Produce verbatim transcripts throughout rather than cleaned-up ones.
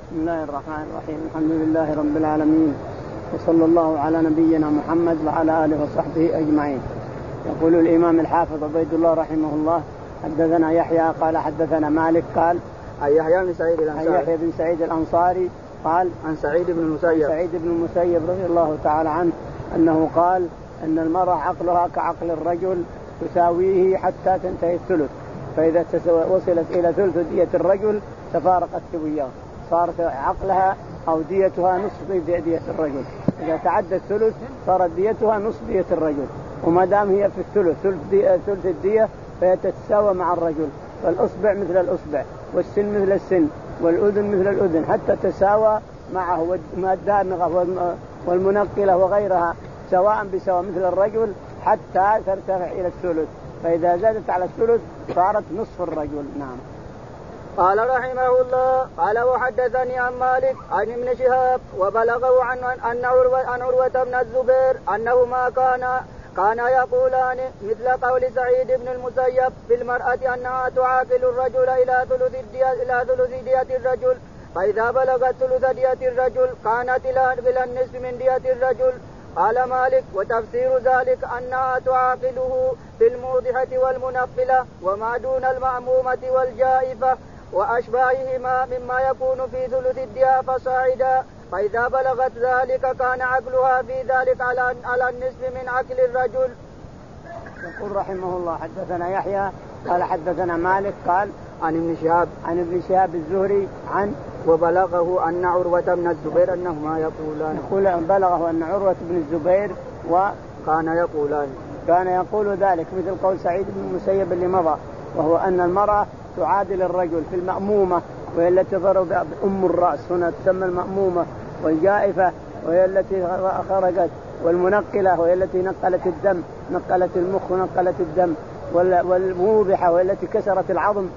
بسم الله الرحمن الرحيم. الحمد لله رب العالمين، وصلى الله على نبينا محمد وعلى آله وصحبه أجمعين. يقول الإمام الحافظ عبيد الله رحمه الله: حدثنا يحيى قال حدثنا مالك قال عن يحيى بن سعيد الأنصاري عن يحيى بن سعيد الأنصاري قال عن سعيد بن المسيب سعيد بن المسيب رضي الله تعالى عنه أنه قال أن المرأة عقلها كعقل الرجل تساويه حتى تنتهي الثلث، فإذا وصلت إلى ثلث دية الرجل تفارقت سوياه، صارت عقلها أو ديتها نصف دية الرجل. إذا تعدى الثلث صارت ديتها نصف دية الرجل، وما دام هي في الثلث ثلث دية ثلث الدية فهي تتساوى مع الرجل، فالأصبع مثل الأصبع والسن مثل السن والأذن مثل الأذن حتى تساوى معه، والدامغة والمنقلة وغيرها سواء بسواء مثل الرجل حتى ترتفع إلى الثلث، فإذا زادت على الثلث صارت نصف الرجل. نعم. قال رحمه الله: قال وحدثني عن مالك عن ابن شهاب وبلغه عن أن عروة عن عروة بن الزبير أنهما كان كان يقولان مثل قول سعيد بن المسيب في المرأة أنها تعاقل الرجل إلى ثلث الدية إلى ثلث دية الرجل، فإذا بلغت ثلث دية الرجل كانت إلى النصف من دية الرجل. قال مالك: وتفسير ذلك أنها تعاقله في الموضحة والمنقلة وما دون المأمومة والجائفة وأشباههما مما يكون في ثلث الدية فصاعدا، فإذا بلغت ذلك كان عقلها في ذلك على على النصف من عقل الرجل. يقول رحمه الله: حدثنا يحيى قال حدثنا مالك قال عن ابن شهاب عن ابن شهاب الزهري عن وبلغه أن عروة بن الزبير أنهما يقولان يقول بلغه أن عروة بن الزبير وكان يقولان كان يقول ذلك مثل قول سعيد بن المسيب اللي مضى، وهو أن المرأة تعادل الرجل في المأمومة وهي التي ضرب أم الرأس هنا تسمى المأمومة، والجائفة وهي التي خرجت، والمنقلة وهي التي نقلت الدم نقلت المخ ونقلت الدم، والموضحة وهي التي كسرت العظم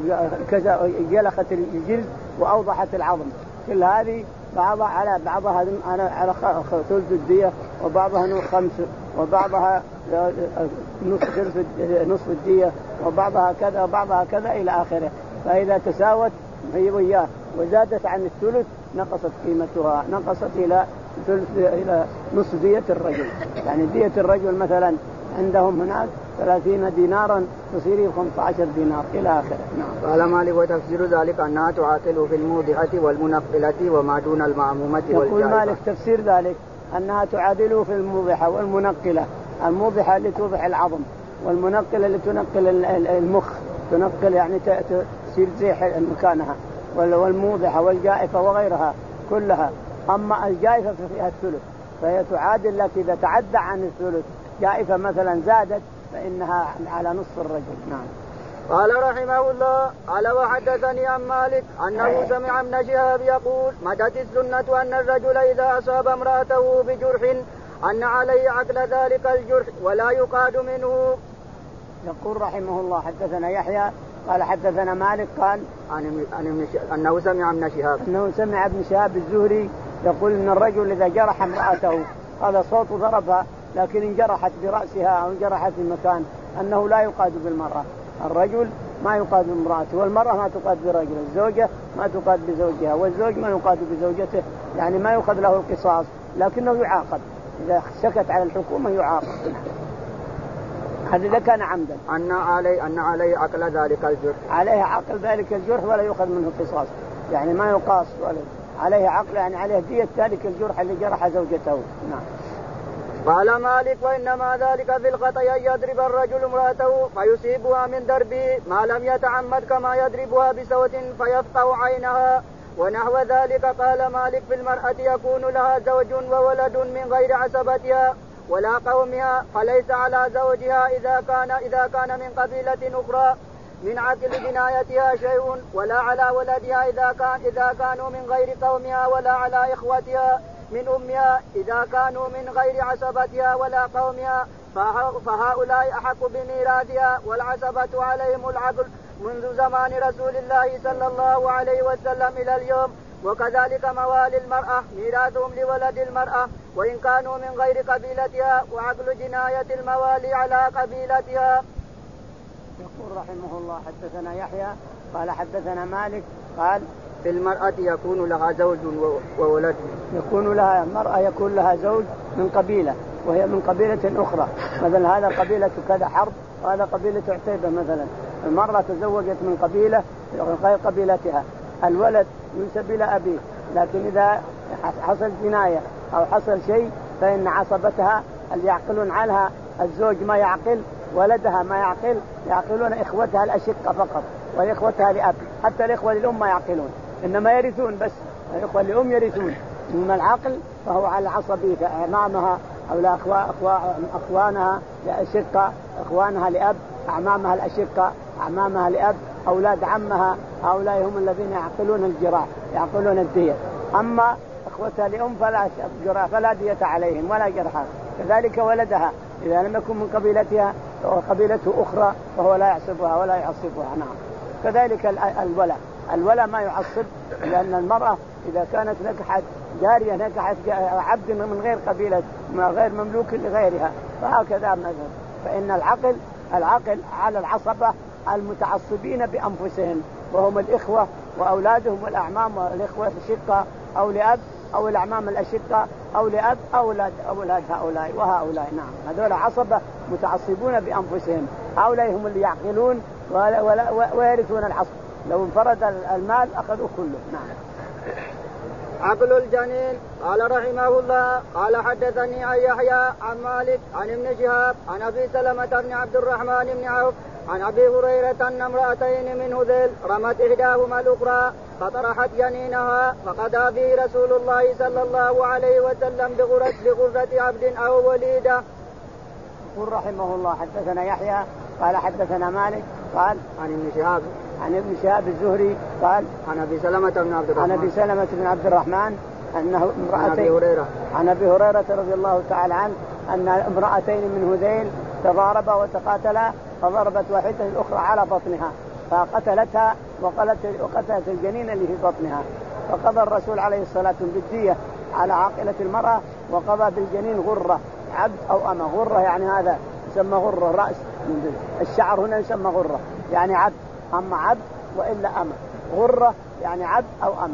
جلخت الجلد وأوضحت العظم. كل هذه بعضها على بعضها على ثلث الدية، وبعضها خمس، وبعضها نصف نصف الدية، وبعضها كذا وبعضها كذا إلى آخره. فإذا تساوت هي وياه وزادت عن الثلث نقصت قيمتها، نقصت إلى ثلث إلى نصف دية الرجل. يعني دية الرجل مثلا عندهم هناك ثلاثين دينارا تصير خمسة عشر دينار إلى آخره. نعم. قال مالك: وتفسير ذلك أنها تعاقل في الموضحة والمنقلة وما دون المأمومة والجائفة. يقول مالك تفسير ذلك أنها تعادل في الموضحة والمنقلة، الموضحة اللي توضح العظم، والمنقلة اللي تنقل المخ تنقل يعني تصير زيح مكانها، والموضحة والجائفة وغيرها كلها. أما الجائفة فيها الثلث فهي تعادل، لكن إذا تعدى عن الثلث جائفة مثلا زادت فإنها على نصف الرجل. نعم. قال رحمه الله: قال وحدثني عن مالك أنه سمع ابن شهاب يقول: مدت السنة أن الرجل إذا أصاب امرأته بجرح أن عليه عقل ذلك الجرح ولا يقاد منه. يقول رحمه الله: حدثنا يحيى قال حدثنا مالك قال عن عن أنه سمع ابن شهاب أنه سمع ابن شهاب الزهري يقول إن الرجل إذا جرح امرأته، هذا صوت ضربها لكن انجرحت برأسها أو انجرحت في مكان، أنه لا يقاد بالمرأة. الرجل ما يقاد بامرأته، والمرأة ما تقاد برجل، الزوجة ما تقاد بزوجها، والزوج ما يقاد بزوجته، يعني ما يؤخذ له القصاص لكنه يعاقب إذا سكت على الحكومة يعاقب. هذا إذا كان عمدا. أن عليه أن عليه عقل ذلك الجرح عليه عقل ذلك الجرح ولا يؤخذ منه قصاص، يعني ما يقاس ولا عليه عقل، يعني عليه دية ذلك الجرح اللي جرح زوجته. نعم. قال مالك: وإنما ذلك في الخطأ أن يضرب الرجل امرأته فيصيبها من ضربه ما لم يتعمد كما يضربها بسوط فيفقع عينها ونحو ذلك. قال مالك: في المرأة يكون لها زوج وولد من غير عصبتها ولا قومها، فليس على زوجها إذا كان إذا كان من قبيلة أخرى من عقل جنايتها شيء، ولا على ولدها إذا كان إذا كانوا من غير قومها، ولا على إخوتها من أمها إذا كانوا من غير عصبتها ولا قومها، فهؤلاء أحق بميراثها، والعصبة عليهم العقل منذ زمان رسول الله صلى الله عليه وسلم إلى اليوم. وكذلك موالي المرأة ميراثهم لولد المرأة وإن كانوا من غير قبيلتها، وعقل جناية الموالي على قبيلتها. يقول رحمه الله: حدثنا يحيى قال حدثنا مالك قال في المرأة يكون لها زوج وولد. يكون لها المرأة يكون لها زوج من قبيلة وهي من قبيلة أخرى، مثلا هذا قبيلة كذا حرب وهذا قبيلة عتيبة مثلا. المرأة تزوجت من قبيلة غير قبيلتها، الولد ينسب إلى أبيه، لكن إذا حصل جناية أو حصل شيء فإن عصبتها اللي يعقلون عنها الزوج ما يعقل، ولدها ما يعقل، يعقلون إخوتها الأشقة فقط وإخوتها لأب، حتى الإخوة للأم ما يعقلون، إنما يرثون بس، الإخوة للأم يرثون. أما العقل فهو على العصبية، أعمامها أو أخوانها لأشقة، أخوانها لأب، أعمامها الأشقة، أعمامها لأب، أولاد عمها، هؤلاء هم الذين يعقلون الجراح، يعقلون الدية. أما أخوتها لأم فلا جراح، فلا دية عليهم ولا جرحا. كذلك ولدها إذا لم يكن من قبيلتها وقبيلته أخرى فهو لا يعصبها ولا يعصبها. نعم. كذلك الولا، الولا ما يعصب، لأن المرأة إذا كانت نكحت جارية نكحت عبد من غير قبيلة، من غير مملوك لغيرها، فهكذا مثلا. فإن العقل العقل على العصبة المتعصبين بأنفسهم، وهم الإخوة وأولادهم والأعمام والإخوة الشقة أو لأب، أو الأعمام الأشقة أو لأب، أولاد أولاد هؤلاء وهؤلاء. نعم، هذول عصبة متعصبون بأنفسهم، هؤلاء هم اللي يعقلون ويرثون العصب، لو انفرد المال أخذوا كله. نعم. عقل الجنين. قال رحمه الله قال حدثني عن يحيى عن مالك عن ابن شهاب عن أبي سلمة بن عبد الرحمن بن عوف عن أبي هريرة أن امرأتين من هذيل رمت إحداهما الأخرى فطرحت جنينها فقضى به رسول الله صلى الله عليه وسلم بغرة بغرة عبد أو وليدة. يقول رحمه الله حدثنا يحيى قال حدثنا مالك قال عن ابن شهاب عن ابن شهاب الزهري قال عن أبي سلمة بن عبد الرحمن عن أبي سلمة بن عبد الرحمن أنه امرأتين عن أبي هريرة عن أبي هريرة رضي الله تعالى عنه أن امرأتين من هذيل تضاربا وتقاتلا، فضربت واحدة الأخرى على بطنها فقتلتها وقتلت الجنين اللي في بطنها، فقضى الرسول عليه الصلاة والسلام بالدية على عاقلة المرأة، وقضى بالجنين غرة عبد أو أمة. غرة يعني هذا يسمى غرة، رأس الشعر هنا يسمى غرة يعني عبد، أما عبد وإلا أمة. غرة يعني عبد أو أمة.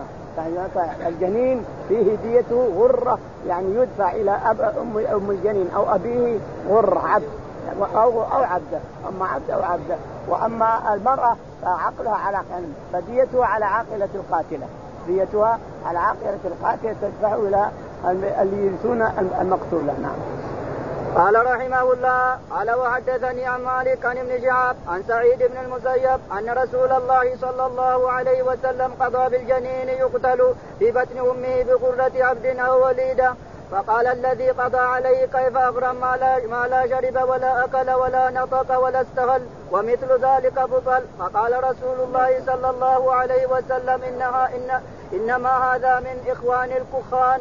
الجنين فيه ديته غرة، يعني يدفع إلى أب أم أم الجنين أو أبيه غرة عبد أو أو عبده، أما عبد أو عبده. وأما المرأة فعقلها على فديتها على عاقلة القاتلة، ديتها على عاقلة القاتلة تدفع إلى اللي يرثون المقتولة. نعم. قال رحمه الله قال وحدثني عن مالك عن ابن شهاب عن سعيد بن المسيب أن رسول الله صلى الله عليه وسلم قضى بالجنين يقتل في بطن أمه بغرة عبد أو وليدة، فقال الذي قضى عليه كيف أغرم ما لا, ما لا شرب ولا أكل ولا نطق ولا استهل ومثل ذلك بطل. فقال رسول الله صلى الله عليه وسلم إنها إن إنما هذا من إخوان الكخان.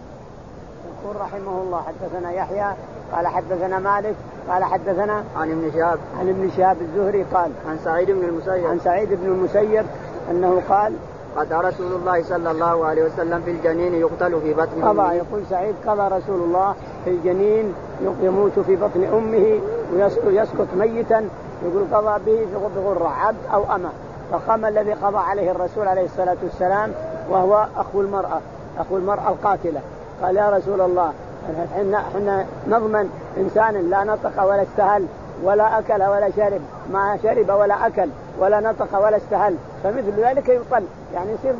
يقول رحمه الله حدثنا يحيى قال حدثنا مالك قال حدثنا عن ابن شهاب عن ابن شهاب الزهري قال عن سعيد بن المسيب عن سعيد بن المسيب أنه قال قضى رسول الله صلى الله عليه وسلم في الجنين يقتل في بطن أمه. قضى يقول سعيد قضى رسول الله في الجنين يموت في بطن أمه ويسقط ميتا، يقول قضى به بغرة عبد أو أمة. فقام الذي قضى عليه الرسول عليه الصلاة والسلام وهو أخو المرأة أخو المرأة القاتلة، قال يا رسول الله احنا احنا نضمن انسان لا نطق ولا استهل ولا اكل ولا شرب، ما شرب ولا اكل ولا نطق ولا استهل، فمثل ذلك يطل، يعني يصير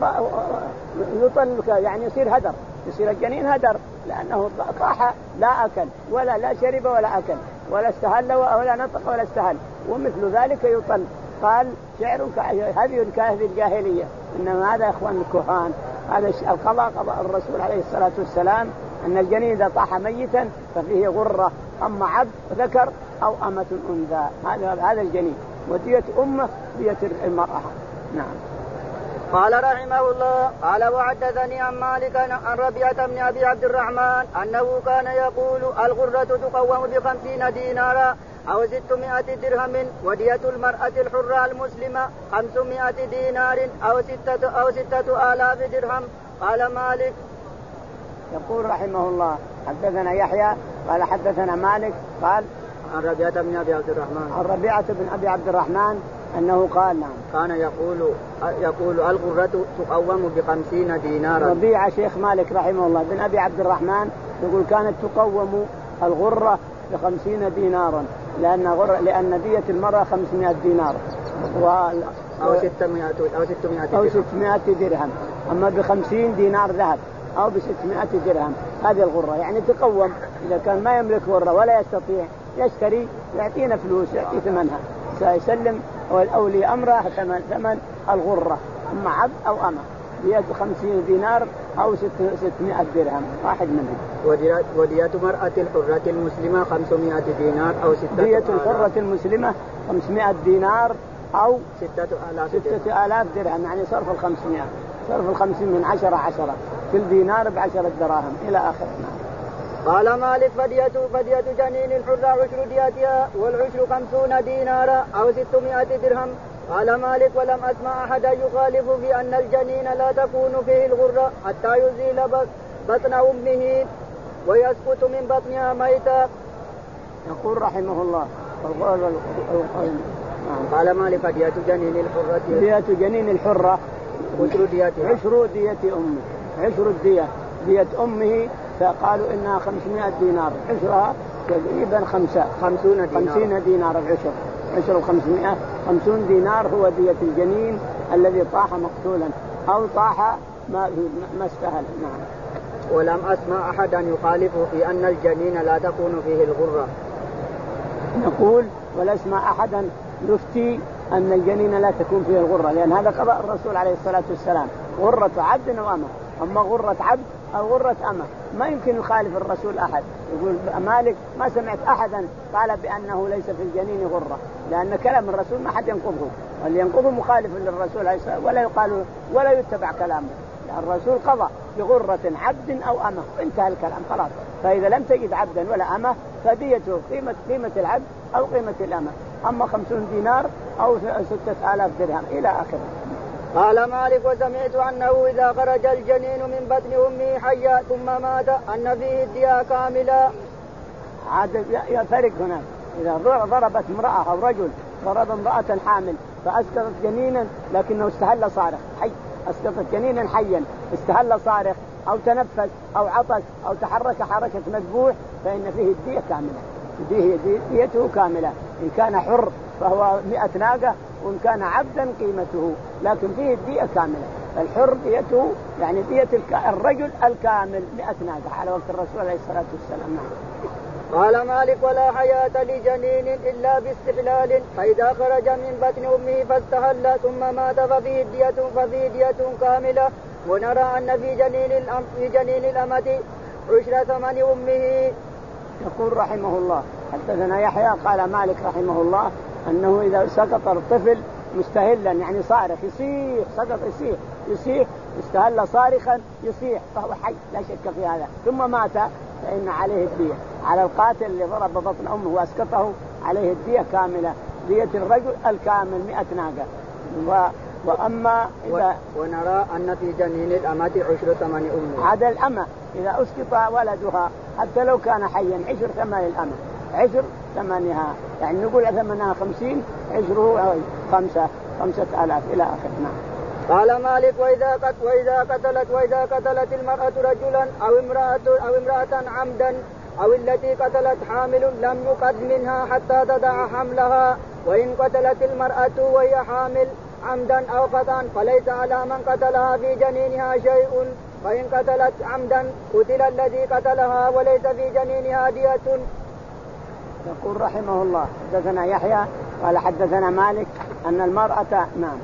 يطل يعني يصير هدر، يصير الجنين هدر، لانه طاح لا اكل ولا لا شرب ولا اكل ولا استهل ولا نطق ولا استهل، ومثل ذلك يطل. قال شعر هذه كهذه الجاهليه، انما هذا اخوان الكهان. هذا القضاء قضاء الرسول عليه الصلاة والسلام أن الجنين إذا طاح ميتا ففيه غرة، أما عبد ذكر أو أمة أنثى هذا هذا الجنين، ودية أمه دية المرأة. نعم. قال رحمه الله قال وحدثني عن مالك عن ربيعة بن أبي عبد الرحمن أنه كان يقول الغرة تقوم بخمسين دينارا أو ستمائة درهم، ودية المرأة الحرة المسلمة خمسمائة دينار أو ستة أو ستة آلاف درهم. قال مالك. يقول رحمه الله حدثنا يحيى قال حدثنا مالك قال عن ربيعة بن أبي عبد الرحمن عن ربيعة بن أبي عبد الرحمن أنه قال نعم كان يقول يقول الغرة تقوم بخمسين دينارا. ربيعة شيخ مالك رحمه الله بن أبي عبد الرحمن يقول كانت تقوم الغرة بخمسين دينارا لأن غرة لأن دية المرأة خمسمائة دينار و... أو ستمائة أو ستمائة أو ستمائة درهم. أما بخمسين دينار ذهب أو بستمائة درهم هذه الغرة يعني تقوم. إذا كان ما يملك غرة ولا يستطيع يشتري يعطينا فلوس يعطي ثمنها سيسلم أولي أمره ثمن ثمن الغرة أما عبد أو أمة دية خمسين دينار أو ستمائة درهم واحد منهم. ودية مرأة الحرة المسلمة خمسمائة دينار أو ستة دية الحرة المسلمة خمسمائة دينار أو ستة آلاف ستة آلاف درهم يعني صرف الخمسمائة صرف الخمسين من عشرة عشرة كل دينار بعشرة دراهم إلى آخر. قال مالك فدية فدية جنين الحرة عشر دياتها والعشر خمسون دينارا أو ستمائة درهم. قال مالك ولم أسمع أحدا يخالف في أن الجنين لا تكون فيه الغرة حتى يزيل بطن أمه ويسقط من بطنها ميتا. يقول رحمه الله قال مالك فدية جنين الحرة دية جنين الحرة عشر دياتها عشر دية أمه عشر الدية دية أمه فقالوا إنها خمسمائة دينار عشرها تقريبا خمسة خمسون دينار خمسين دينار العشر عشر الخمسمائة خمسون دينار هو دية الجنين الذي طاح مقتولا أو طاح ما ما استهل. نعم. ولم أسمع أحدا يخالف في أن الجنين لا تكون فيه الغرة. نقول ولا أسمع أحدا يفتي أن الجنين لا تكون فيه الغرة لأن هذا قضاء الرسول عليه الصلاة والسلام غرة عبد وأمة. أما غرة عبد أو غرة أمة ما يمكن يخالف الرسول أحد. يقول مالك ما سمعت أحدا قال بأنه ليس في الجنين غرة لأن كلام الرسول ما حد ينقضه واللي ينقضه مخالف للرسول عليه الصلاة ولا يقال ولا يتبع كلامه. الرسول قضى بغرة عبد أو أمة انتهى الكلام خلاص. فإذا لم تجد عبدا ولا أمة فديته قيمة قيمة العبد أو قيمة الأمة أما خمسون دينار أو ستة آلاف درهم إلى آخره. قال مالك وسمعت أنه إذا خرج الجنين من بطن أمه حيا ثم مات أن فيه الدية كاملة. عاد يفرق هناك إذا ضربت امرأة أو رجل ضرب امرأة حامل فأسقطت جنينا لكنه استهل صارخ حي أسقطت جنينا حيا استهل صارخ أو تنفس أو عطس أو تحرك حركة مذبوح فإن فيه الدية كاملة. ديه ديته كاملة. إن كان حر فهو مئة ناقة وإن كان عبدا قيمته لكن فيه الدية كاملة. الحر ديته يعني دية الرجل الكامل مئة ناقة على وقت الرسول عليه الصلاة والسلام. قال مالك ولا حياة لجنين إلا باستحلال فإذا خرج من بطن أمه فاستهل ثم مات ففيه دية ففيه دية كاملة. ونرى أن في جنين الأم في جنين الأمة عشر ثمن أمه. يقول رحمه الله حدثنا يحيى قال مالك رحمه الله أنه إذا سقط الطفل مستهلا يعني صارخ يصيح سقط يصيح يصيح استهل صارخا يصيح فهو حي لا شك في هذا ثم مات فإن عليه الدية. على القاتل اللي ضرب بطن أمه وأسقطه عليه الدية كاملة دية الرجل الكامل مئة ناقة. و... وأما إذا ونرى أن في جنين الأمة عشر ثمن أمه. هذا الأمة إذا أسقط ولدها حتى لو كان حيا عشر ثمن الأمة عشر ثمنها يعني نقول ثمنها خمسين عشره خمسة خمسة آلاف إلى آخر. قال مالك وإذا قتلت وإذا قتلت وإذا قتلت المرأة رجلا أو امرأة أو امرأة عمدا أو التي قتلت حامل لم يقد منها حتى تدع حملها. وإن قتلت المرأة وهي حامل عمدا أو خطأ فليس على من قتلها في جنينها شيء. وإن قتلت عمدا قتل الذي قتلها وليس في جنينها دية. يقول رحمه الله حدثنا يحيى قال حدثنا مالك أن المرأة نعم.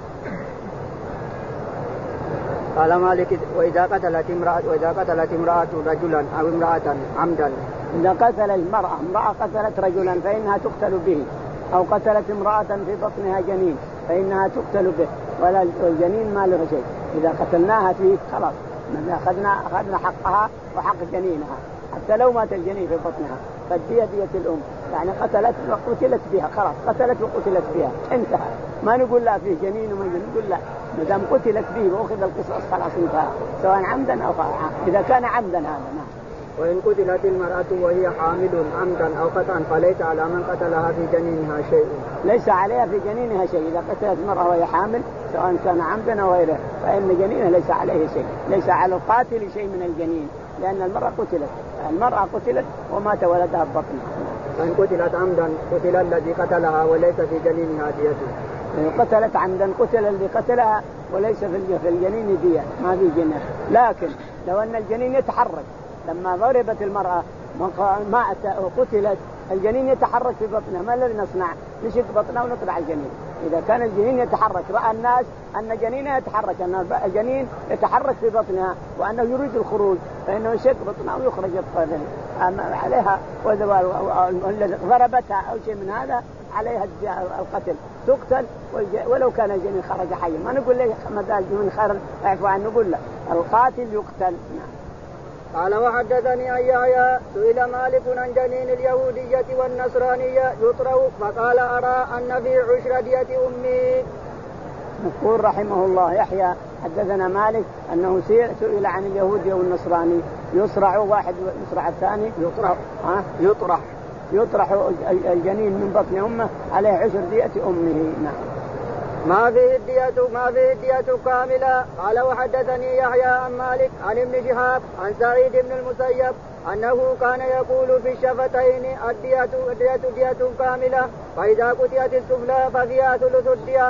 قال مالك وإذا قتلت امرأة وإذا قتلت امرأة رجلا أو امرأة عمدا. إذا قتل المرأة امرأة قتلت رجلا فإنها تقتل به أو قتلت امرأة في بطنها جنين فإنها تقتل به ولا الجنين ما له شيء. إذا قتلناها فيه خلاص أخذنا أخذنا حقها وحق جنينها حتى لو مات الجنين في بطنها فالدية دية الأم يعني قتلت وقتلت بها خلاص قتلت وقتلت بها انتهى. ما نقول لا فيه جنين وما نقول لا ما دام قتلت به وأخذ القصاص خلاص انتهى سواء عمدا أو خطأ إذا كان عمدا هذا. نعم. وإن قتلت المرأة وهي حامل عمدا أو خطأ فليس على من قتلها في جنينها شيء. ليس عليها في جنينها شيء. إذا قتلت المرأة وهي حامل سواء كان عمدا أو غيره فإن جنينها ليس عليه شيء. ليس على القاتل شيء من الجنين لأن المرأة قتلت المرأة قتلت ومات ولدها ببطنها. فإن قتلت عمدا قتل الذي قتلها وليس في جنينها دية. قتلت عمدا قتل الذي قتلها وليس في الجنين دية ما في جنين. لكن لو أن الجنين يتحرك لما ضربت المرأة ما قتلت الجنين يتحرك في بطنها ما الذي نصنع؟ نشق بطنها ونطلع الجنين. إذا كان الجنين يتحرك رأى الناس أن جنينها يتحرك أن الجنين يتحرك في بطنها وأنه يريد الخروج فإنه يشق بطنها ويخرج الطفل عليها والذي ضربتها أو شيء من هذا عليها القتل تقتل ولو كان الجنين خرج حيا. ما نقول له مدى من خير اعفو عنه نقول له القاتل يقتل. قال وحدثني أن يحيى سئل مالك عن جنين اليهودية والنصرانية يطرح فقال أرى أن في عشر دية أمي. يقول رحمه الله يحيى حدثنا مالك أنه سئل عن اليهودي والنصراني يصرع واحد يصرع الثاني يطرح ها يطرح يطرح الجنين من بطن أمه عليه عشر دية أمه. نعم. ما فيه الدية ما فيه الدية كاملة. قال وحدثني يحيى عن مالك عن ابن شهاب عن سعيد بن المسيب أنه كان يقول في الشفتين الدية الدية دية كاملة فإذا قطعت السفلى ففيها ثلث الدية.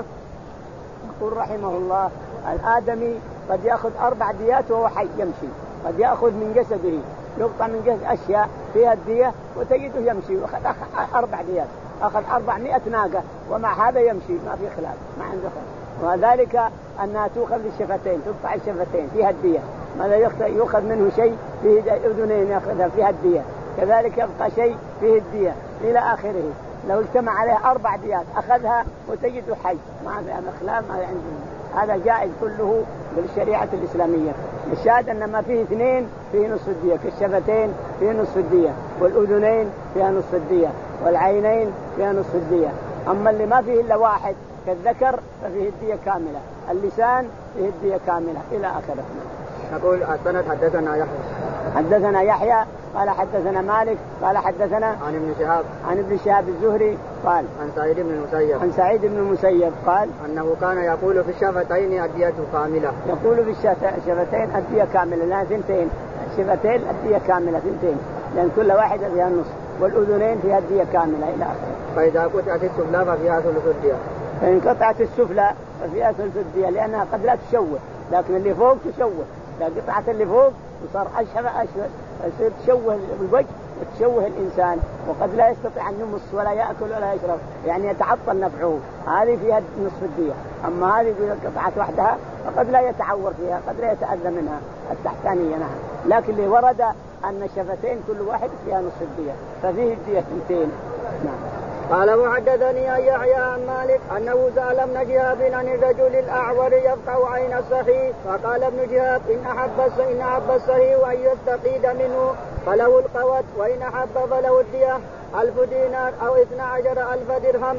يقول رحمه الله الآدمي قد يأخذ أربع ديات وهو حي يمشي قد يأخذ من جسده يقطع من جسد أشياء فيها الدية وتجده يمشي وأخذ أربع ديات أخذ أربعمائة ناقة ومع هذا يمشي ما في خلاف ما عنده خلاف. وذلك أنها تؤخذ الشفتين تقطع الشفتين فيها الدية ماذا يؤخذ منه شيء فيه أذنين يأخذها فيها الدية كذلك يبقى شيء فيه الدية إلى آخره. لو اجتمع عليه أربع ديات أخذها وتجده حي ما في خلاف ما عنده. هذا جائز كله بالشريعة الإسلامية. الشاهد أن ما فيه اثنين فيه نصف الدية كالشفتين فيه نصف الدية والأذنين فيها نصف الدية والعينين فيها نصف الدية. أما اللي ما فيه إلا واحد كالذكر ففيه الدية كاملة اللسان فيه الدية كاملة إلى آخره. نقول السند حدثنا يحيى حدثنا يحيى قال حدثنا مالك قال حدثنا عن ابن شهاب عن ابن شهاب الزهري قال عن سعيد بن المسيب عن سعيد بن المسيب قال أنه كان يقول في الشفتين الدية كاملة يقول في الشفتين الدية كاملة لا ثنتين الشفتين الدية كاملة ثنتين لأن كل واحدة فيها النصف والأذنين فيها الدية كاملة إلى آخره. فإذا قطعت السفلى ففيها ثلث الدية. فإن قطعت السفلى ففيها ثلث الدية لأنها قد لا تشوه لكن اللي فوق تشوه. إذا قطعت اللي فوق وصار أشهر أشهر يصير تشوه الوجه وتشوه الإنسان وقد لا يستطيع أن يمص ولا يأكل ولا يشرب يعني يتعطل نفعه. هذه فيها نصف الدية. أما هذه إذا قطعت وحدها فقد لا يتعور فيها قد لا يتأذى منها التحتانية نعم. لكن اللي ورد أن الشفتين كل واحد فيها نصف الدية ففيه الدية اثنتين. نعم. قال وحدثني أن يحيى عن مالك أنه سأل ابن شهاب عن الرجل الأعور يفقع عين الصحيح فقال ابن شهاب إن أحب إن أحب الصحيح أن يستقيد منه فله القوت وإن أحب فله الدية ألف دينار أو اثنا عشر ألف درهم.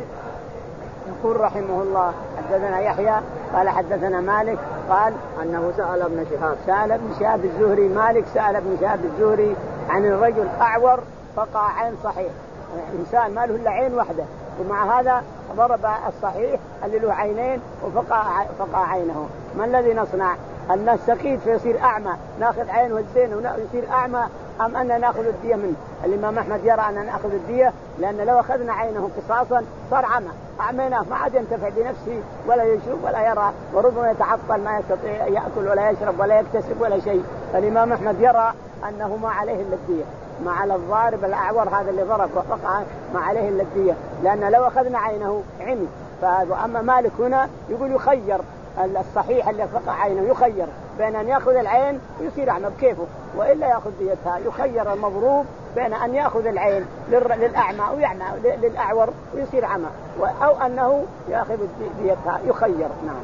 يقول رحمه الله حدثنا يحيى قال حدثنا مالك قال أنه سأل ابن شهاب سأل ابن شهاب الزهري مالك سأل ابن شهاب الزهري عن الرجل أعور فقع عين صحيح إنسان ما له إلا عين واحدة ومع هذا ضرب الصحيح اللي له عينين وفقع فقع عينه. ما الذي نصنع؟ أن نستقيد فيصير أعمى نأخذ عينه الزين ويصير أعمى أم أن نأخذ الدية منه؟ الإمام أحمد يرى أن نأخذ الدية لأن لو أخذنا عينه قصاصا صار عمى أعميناه ما عاد ينتفع بنفسه ولا يشوف ولا يرى وربما يتعطل ما يستطيع يأكل ولا يشرب ولا يكتسب ولا شيء. فالإمام أحمد يرى أنه ما عليه إلا الدية ما على الضارب الأعور هذا اللي ضرب وفقع ما عليه إلا الدية لأن لو أخذنا عينه عمي. فأما مالك هنا يقول يخير الصحيح اللي فقع عينه يخير بين أن يأخذ العين ويصير أعمى بكيفه وإلا يأخذ ديتها. يخير المضروب بين أن يأخذ العين للأعمى ويعمى للأعور ويصير عمى أو أنه يأخذ ديتها يخير. نعم.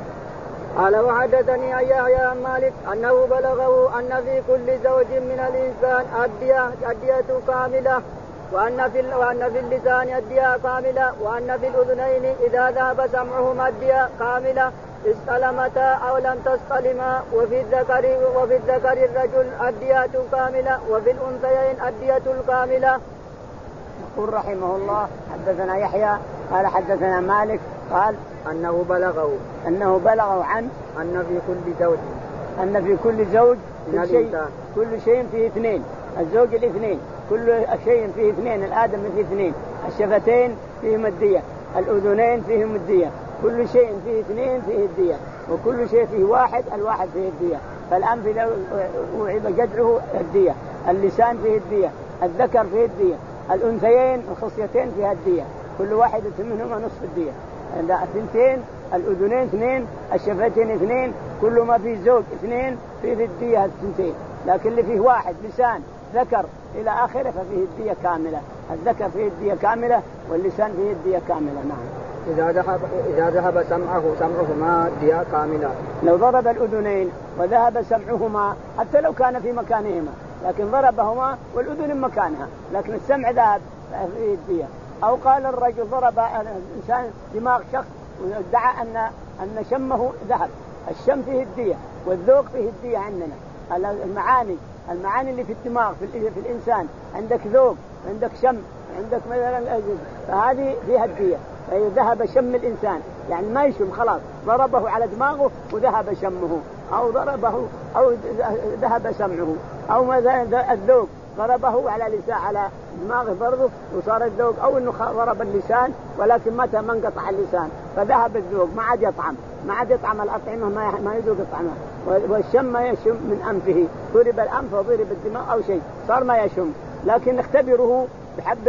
قال وحدثني أن يحيى عن مالك أنه بلغه أن في كل زوج من الإنسان الدية الدية كاملة وأن في وأن في اللسان الدية كاملة وأن في الأذنين إذا ذهب سمعهما الدية كاملة استلمتا أو لم تستلما. وفي الذكر وفي الذكر الرجل الدية كاملة وفي الأنثيين الدية الكاملة. يقول رحمه الله حدثنا يحيى قال حدثنا مالك قال أنه بلغه أنه بلغه عن أن في كل زوج أن في كل زوج كل شيء, كل شيء فيه اثنين، الزوج الاثنين، كل شيء فيه اثنين، الآدم فيه اثنين، الشفتين فيهم الدية، الأذنين فيهم الدية، كل شيء فيه اثنين فيه الدية، وكل شيء فيه واحد، الواحد فيه الدية. فالأنف لو وعب جدعه الدية، اللسان فيه الدية، الذكر فيه الدية، الأنثيين الخصيتين فيها الدية، كل واحدة منهما نصف الدية. اثنتين، الأذنين اثنين، الشفتين اثنين، كل ما فيه زوج اثنين فيه الدية الثنتين. لكن اللي فيه واحد لسان ذكر إلى آخره ففيه الدية كاملة، الذكر فيه الدية كاملة واللسان فيه الدية كاملة. نعم. إذا ذهب إذا ذهب سمعه سمعهما الدية كاملة. لو ضرب الأذنين وذهب سمعهما حتى لو كان في مكانهما، لكن ضربهما والأذن مكانها، لكن السمع ذهب فيه الدية. أو قال الرجل ضرب الإنسان دماغ شخص وادعى أن أن شمه ذهب، الشم فيه الدية والذوق فيه الدية. عندنا المعاني المعاني اللي في الدماغ في, في الإنسان، عندك ذوق، عندك شم، عندك مثلا فهذه فيها الدية. فإذا ذهب شم الإنسان يعني ما يشم خلاص، ضربه على دماغه وذهب شمه، أو ضربه أو ذهب سمعه، أو مثلا الذوق ضربه على لسان على دماغه برضه وصار الذوق، أو إنه ضرب اللسان ولكن متى ما انقطع اللسان فذهب الذوق، ما عاد يطعم ما عاد يطعم الأطعمة، ما ما يذوق طعمها. والشم ما يشم من أنفه، ضرب الأنف وضرب الدماغ أو شيء صار ما يشم. لكن نختبره بحب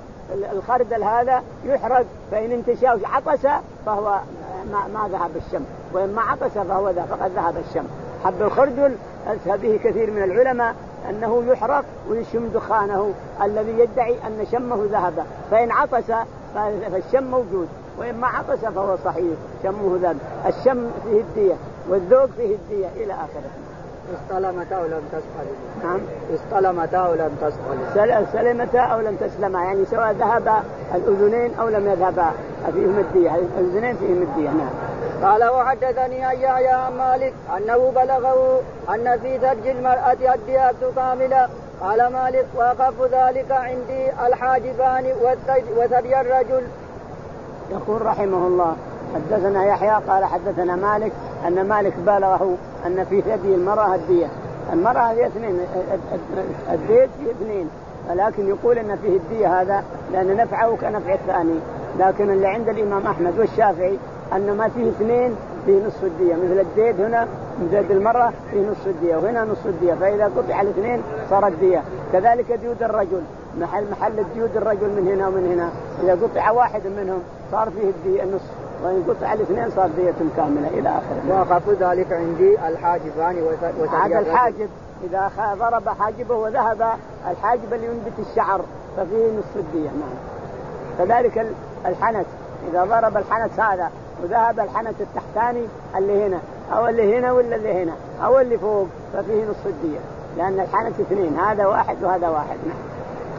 الخردل هذا يحرق، فإن انتشاه عطس فهو ما, ما ذهب الشم، وإن ما عطس فهو ذهب فقد ذهب الشم. حب الخردل أسهى به كثير من العلماء أنه يحرق ويشم دخانه الذي يدعي أن شمه ذهب، فإن عطس فالشم موجود، وإن ما عطس فهو صحيح شمه ذهب. الشم فيه الدية والذوق فيه الدية إلى آخره. استلمتا أو لم تسلم. نعم. استلمتا أو لم تسلم. سلمتا أو لم تسلما، يعني سواء ذهب الأذنين أو لم يذهبا فيهم الدية، الأذنين فيهم الدية. نعم. قال وحدثني أن يحيى عن مالك أنه بلغه أن في ثلج المرأة الدية كاملة. قال مالك وأخف ذلك عندي الحاجبان وثدي الرجل. يقول رحمه الله حدثنا يحيى قال حدثنا مالك أن مالك بلغه أن في ثدي المرأة الدية. المرأة هي اثنين، الدية فيه اثنين، ولكن يقول أن فيه الدية هذا لأن نفعه كنفع الثاني. لكن اللي عند الإمام أحمد والشافعي أن ما فيه اثنين فيه نصف الدية، مثل الديد هنا ديد المرأة فيه نصف الدية وهنا نصف الدية، فإذا قطع الاثنين صار الدية. كذلك ديود الرجل، محل محل ديود الرجل من هنا ومن هنا، إذا قطع واحد منهم صار فيه الدية النصف، وإن قطع الاثنين صار دية كاملة إلى آخره. وأخف ذلك عندي الحاجبان وثدي. هذا الحاجب إذا ضرب حاجبه وذهب الحاجب اللي ينبت الشعر ففيه نصف الدية. نعم. كذلك الحنث إذا ضرب الحنث هذا وذهب الحنث التحتاني اللي هنا أو اللي هنا ولا اللي هنا أو اللي فوق ففيه نصف الدية، لأن الحنث اثنين، هذا واحد وهذا واحد. نعم.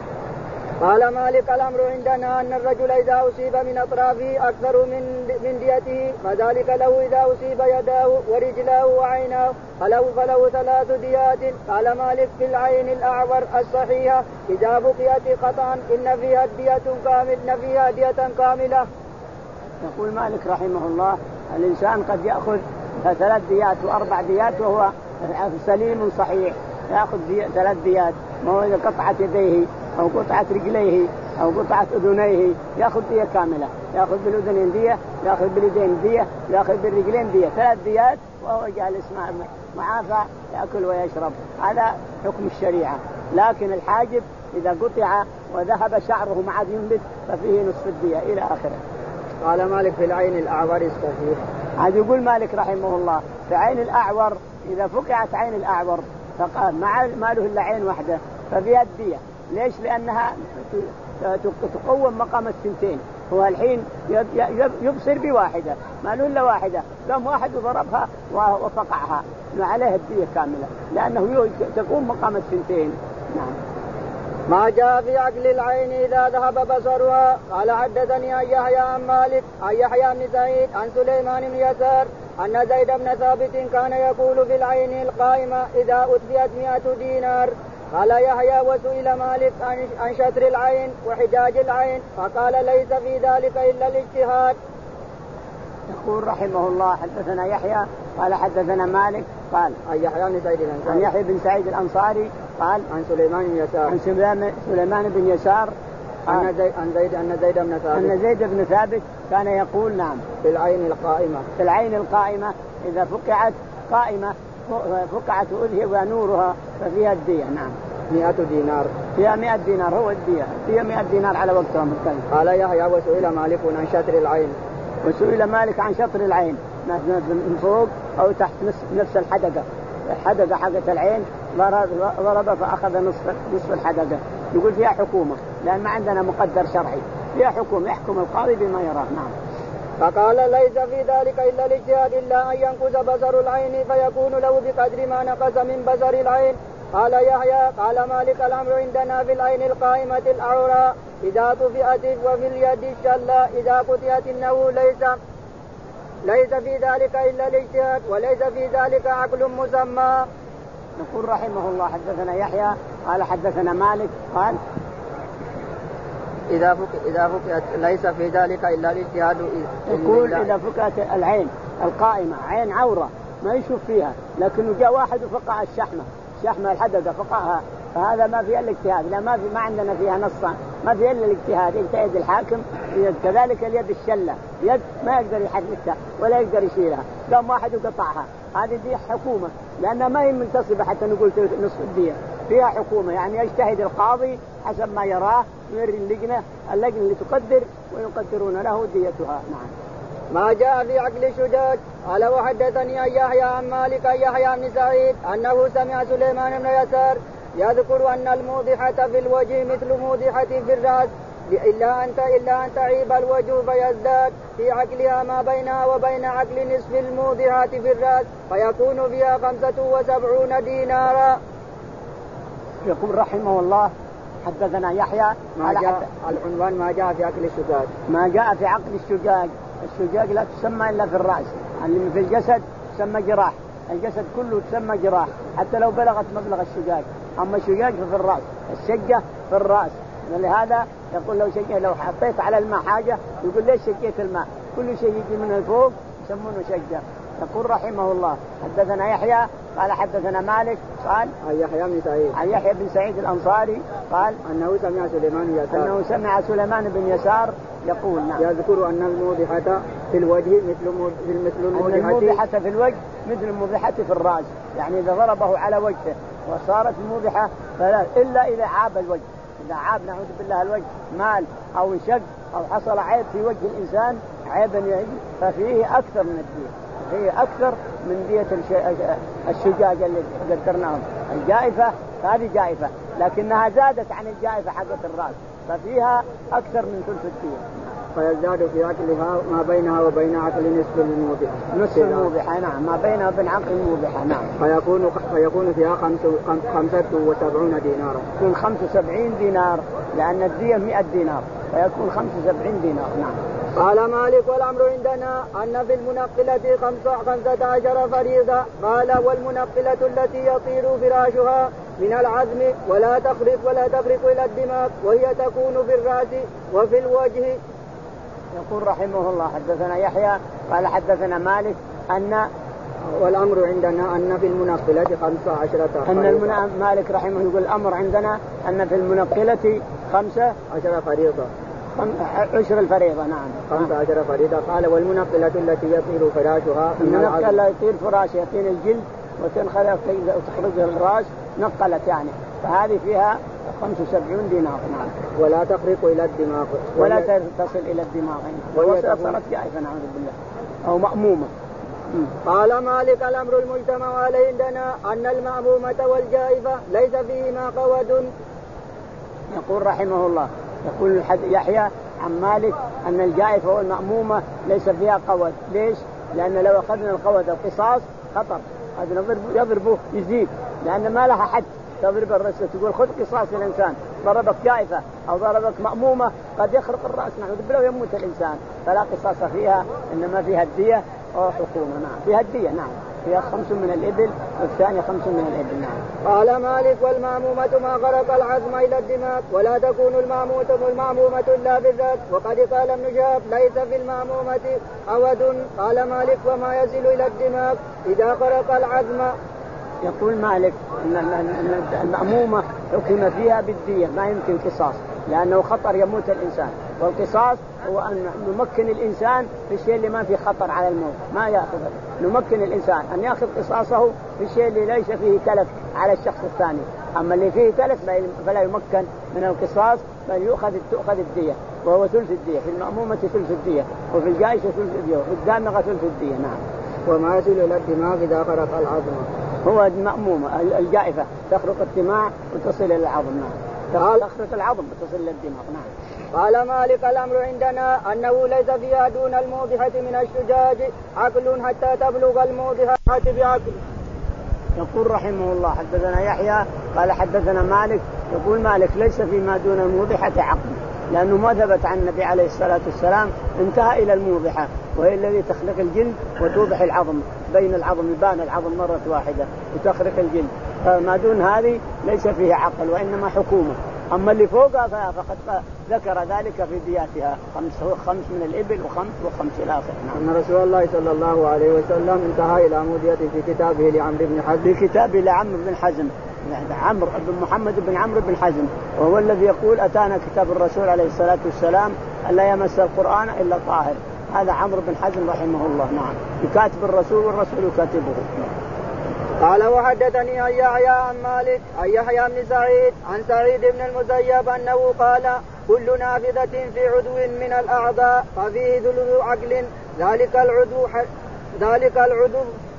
قال مالك الأمر عندنا أن الرجل إذا أصيب من أطرافه أكثر من من ديته، فذلك له إذا أصيب يداه ورجلاه وعيناه فله فله ثلاث ديات. قال مالك في العين الأعور الصحيحة إذا بقيت قطعا إن فيها دية كامل إن فيها دية كاملة. يقول مالك رحمه الله الإنسان قد يأخذ ثلاث ديات وأربع ديات وهو سليم صحيح، يأخذ ثلاث ديات، ما هو إذا قطعت يديه أو قطعت رجليه أو قطعت أذنيه يأخذ دية كاملة، يأخذ بالأذنين دية، يأخذ باليدين دية، يأخذ بالرجلين دية، ثلاث ديات وهو جالس معافى يأكل ويشرب. هذا حكم الشريعة. لكن الحاجب إذا قطع وذهب شعره مع ينبت ففيه نصف الدية إلى آخره. قال مالك في العين الأعور الصحيح. هذا يقول مالك رحمه الله في عين الأعور إذا فقعت عين الأعور فقال مع ما له إلا عين واحدة ففيها الدية. ليش؟ لأنها تقوم مقام الثنتين، هو الحين يبصر بواحدة ما له إلا واحدة، قام واحد وضربها وفقعها عليها الدية كاملة لأنه تقوم مقام الثنتين. نعم. ما جاء في عقل العين إذا ذهب بصرها. قال حدثني عن يحيى عن مالك عن يحيى بن سعيد عن سليمان بن يسار أن زيد بن ثابت كان يقول في العين القائمة إذا أتبعت مئة دينار. قال يحيى وسئل مالك عن شطر العين وحجاج العين فقال ليس في ذلك إلا الاجتهاد. يقول رحمه الله حدثنا يحيى قال حدثنا مالك قال عن يحيى بن سعيد الأنصاري عن يحيى بن سعيد الأنصاري قال عن سليمان بن يسار عن سليمان بن يسار أن زيد أن زيد أن زيد بن ثابت أن زيد بن ثابت كان يقول نعم في العين القائمة في العين القائمة إذا فقعت قائمة فقعت وأذهب نورها ففيها الدية. نعم مئة دينار فيها مئة دينار هو الدية فيها مئة دينار على وقتها مختلف. قال يحيى وسئل مالك عن شطر العين وسئل مالك عن شطر العين من فوق أو تحت نفس الحدقة الحدقة حقة العين ضرب فأخذ نصف نصف الحدقة. يقول فيها حكومة لأن ما عندنا مقدر شرعي فيها حكومة يحكم القاضي بما يراه. نعم. فقال ليس في ذلك إلا الاجتهاد إلا أن ينقص بصر العين فيكون له بقدر ما نقص من بصر العين. قال يحيى قال مالك الأمر عندنا في العين القائمة الأعرى إذا طفئت وفي اليد الشلة إذا قطعت إنه ليس ليس في ذلك إلا الاجتهاد وليس في ذلك عقل مسمى. يقول رحمه الله حدثنا يحيى قال حدثنا مالك قال إذا فك إذا فكت ليس في ذلك إلا الاجتهاد. يقول إذا فكت العين القائمة عين عورة ما يشوف فيها لكنه جاء واحد وفقع الشحمة شحمة الحدقة فقعها فهذا ما فيها الاجتهاد لا ما في ما عندنا فيها نص ما فيها إلا الاجتهاد. يجتهد الحاكم كذلك اليد الشلة يد ما يقدر يحركها ولا يقدر يشيلها قام واحد وقطعها هذه دي حكومة لأنها ما هي منتصبة حتى نقول نصف الدية فيها حكومة يعني يجتهد القاضي حسب ما يراه ويري اللجنة اللجنة اللي تقدر ويقدرون له ديتها. نعم. ما جاء في عقل الشجاج. قال وحدثني أن يحيى عن مالك أن يحيى بن سعيد أنه سمع سليمان بن يسار يذكر أن الموضحة في الوجه مثل موضحة في الرأس إلا أن إلا أن تعيب الوجه فيزداد في عقلها ما بينها وبين عقل نصف الموضحة في الرأس فيكون فيها خمسة وسبعون دينارا. يقول رحمه الله حدثنا يحيى ما جاء العنوان ما جاء في عقل الشجاج. ما جاء في عقل الشجاج. الشجاج لا تسمى إلا في الرأس اللي في الجسد تسمى جراح الجسد كله تسمى جراح حتى لو بلغت مبلغ الشجاج. أما الشجاج في الرأس الشجة في الرأس. ولهذا يقول لو شجة لو حطيت على الماء حاجة يقول ليش شجيت الماء كل شيء يجي من الفوق يسمونه شجة. يقول رحمه الله حدثنا يحيى قال حدثنا مالك قال عن يحيى بن سعيد عن يحيى بن سعيد الأنصاري قال أنه سمع سليمان بن يسار أنه سمع سليمان بن يسار يقول نعم يذكر أن الموضحة في الوجه مثل مثل الموضحة الموضحة في الوجه مثل الموضحة في الرأس يعني إذا ضربه على وجهه وصارت الموضحة فلا إلا إذا عاب الوجه إذا عاب نعوذ بالله الوجه مال أو انشق أو حصل عيب في وجه الإنسان عيبا يعيب ففيه أكثر من الدية فيه أكثر من دية الشجاج اللي قدرناهم. الجائفة هذه جائفة لكنها زادت عن الجائفة حقة الرأس ففيها أكثر من ثلث الدية. فيزداد في عقلها ما بينها وبين عقل نصف الموضحة نصف الموضحة. نعم ما بينها وبين عقل الموضحة. نعم. فيكون فيكون فيها خمسة وسبعون دينارا. يكون خمسة وسبعين دينار لأن الدية مئة دينار فيكون خمسة وسبعين دينار. نعم. قال مالك والأمر عندنا أن في المنقلة خمسة خمسة عشر فريضة. قال والمنقلة التي يطير فراشها من العظم ولا تخرق ولا تخرق إلى الدماغ وهي تكون في الرأس وفي الوجه. يقول رحمه الله حدثنا يحيى قال حدثنا مالك أن والأمر عندنا أن في المنقلة خمسة عشرة أن المنا... مالك رحمه يقول الأمر عندنا أن في المنقلة خمسة عشر فريضة عشر الفريضة. نعم خمسة عشر فريضة. قال والمنقلة التي يطير فراشها المنقلة يطير فراش يطين الجلد وتنخلق وتخرجها الراس نقلت يعني فهذه فيها خمسة وسبعين دينار. نعم. ولا تخرق إلى الدماغ ولا تصل إلى الدماغ وهي صارت جائفة نعوذ بالله أو مأمومة. قال مالك الأمر المجتمع عليه عندنا أن المأمومة والجائفة ليس فيهما قود. يقول رحمه الله يقول يحيى عن مالك أن الجائفة والمأمومة ليس فيها قود. ليش؟ لأن لو أخذنا القود القصاص خطر هذا يضربه يزيد لأن ما لها حد تضرب الرأس تقول خذ قصاص الإنسان ضربك جائفة أو ضربك مأمومة قد يخرق الرأس نعوذ بالله ويموت الإنسان فلا قصاص فيها إنما فيها الدية أو حكومة. نعم فيها الدية. نعم فيها خمس من الإبل والثانية خمس من الإبل. نعم. قال مالك والمأمومة ما غرق العظم إلى الدماغ ولا تكون المأمومة المأمومة إلا بالذات. وقد قال ابن شهاب ليس في المأمومة عود. قال مالك وما يصل إلى الدماغ إذا غرق العظم. يقول مالك أن المأمومة حكم فيها بالدية ما يمكن قصاص لأنه خطر يموت الإنسان، والقصاص هو أن نمكن الإنسان في الشيء اللي ما فيه خطر على الموت ما يأخذه، نمكن الإنسان أن يأخذ قصاصه في الشيء اللي ليس فيه تلف على الشخص الثاني، أما اللي فيه تلف فلا يمكن من القصاص بل يؤخذ تؤخذ الدية وهو ثلث الدية. في المأمومة ثلث الدية وفي الجائشة ثلث الدية وفي الدامغة ثلث الدية. نعم. وما يصل إلى الدماغ إذا غرق العظم هو المأمومة الجائفة تخرق الدماء وتصل إلى العظم. نعم تخرق العظم وتصل إلى الدماغ. نعم. قال مالك الأمر عندنا أنه ليس فيها دون الموضحة من الشجاج عقل حتى تبلغ الموضحة بعقل. يقول رحمه الله حدثنا يحيى قال حدثنا مالك. يقول مالك ليس فيما دون الموضحة عقل لأنه ما ثبت عن النبي عليه الصلاة والسلام انتهى إلى الموضحة وهي الذي تخلق الجلد وتوضح العظم بين العظم يبان العظم مرة واحدة وتخرق الجلد. فما دون هذه ليس فيه عقل وإنما حكومة. أما اللي فوقها فقد ذكر ذلك في دياتها خمس, خمس من الإبل وخمس وخمس الآخر. نعم. أن رسول الله صلى الله عليه وسلم انتهى إلى موضحة في كتابه لعمرو بن حزم في كتابه لعمرو بن حزم عمرو بن محمد بن عمرو بن حزم وهو الذي يقول أتانا كتاب الرسول عليه الصلاة والسلام ألا يمس القرآن إلا طاهر. هذا عمرو بن حزم رحمه الله. نعم يكاتب الرسول والرسول يكاتبه. قال وحدثني عن يحيى عن مالك عن يحيى بن سعيد عن سعيد بن المسيب أنه قال كل نافذة في عضو من الأعضاء ففيه ذلول عقل ذلك العضو ذلك العضو.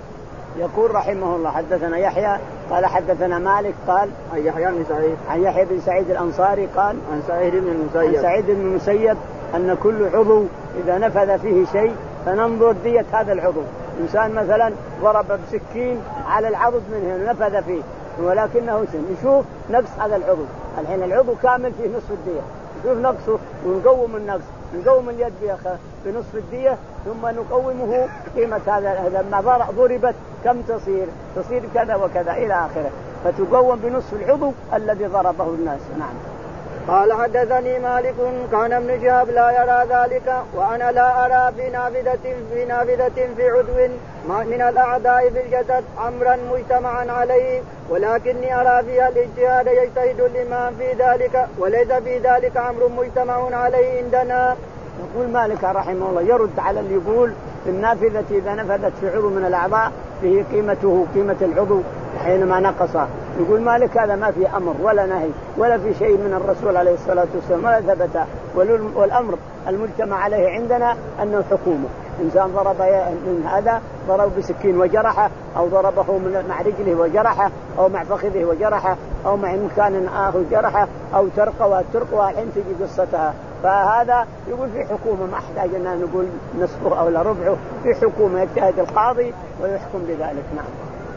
يقول رحمه الله حدثنا يحيى قال حدثنا مالك قال عن يحيى بن سعيد عن يحيى بن سعيد الأنصاري قال عن سعيد بن المسيب عن سعيد بن المسيب أن كل عضو إذا نفذ فيه شيء فننظر دية هذا العضو. إنسان مثلا ضرب بسكين على العضد منه نفذ فيه ولكنه سن نشوف نقص هذا العضو. الحين العضو كامل فيه نصف الدية نشوف نقصه ونقوم النقص نقوم اليد بنصف الدية ثم نقومه قيمة هذا ما ضربت كم تصير تصير كذا وكذا إلى آخره فتقوم بنصف العضو الذي ضربه الناس. نعم. قال حدثني مالك كان ابن شهاب لا يرى ذلك وأنا لا أرى في نافذة في نافذة في عضو من الأعداء في الجسد أمرا مجتمعا عليه ولكني أرى فيها الاجتهاد يجتهد الإمام في ذلك وليس في ذلك أمر مجتمع عليه عندنا. يقول مالك رحمه الله يرد على اللي يقول في النافذة إذا نفذت في عضو من الأعضاء فيه قيمته قيمة العضو حينما نقصه. يقول مالك هذا ما في أمر ولا نهي ولا في شيء من الرسول عليه الصلاة والسلام ولا ثبت والأمر المجتمع عليه عندنا أنه حكومة. إنسان ضرب من هذا ضرب بسكين وجرحه أو ضربه مع رجله وجرحه أو مع فخذه وجرحه أو مع مكان آخر جرحه أو ترقى وترقى الحين تجي قصتها. فهذا يقول في حكومة ما أحتاج أن نقول نصفه أو لا ربعه في حكومة يجتهد القاضي ويحكم بذلك. نعم.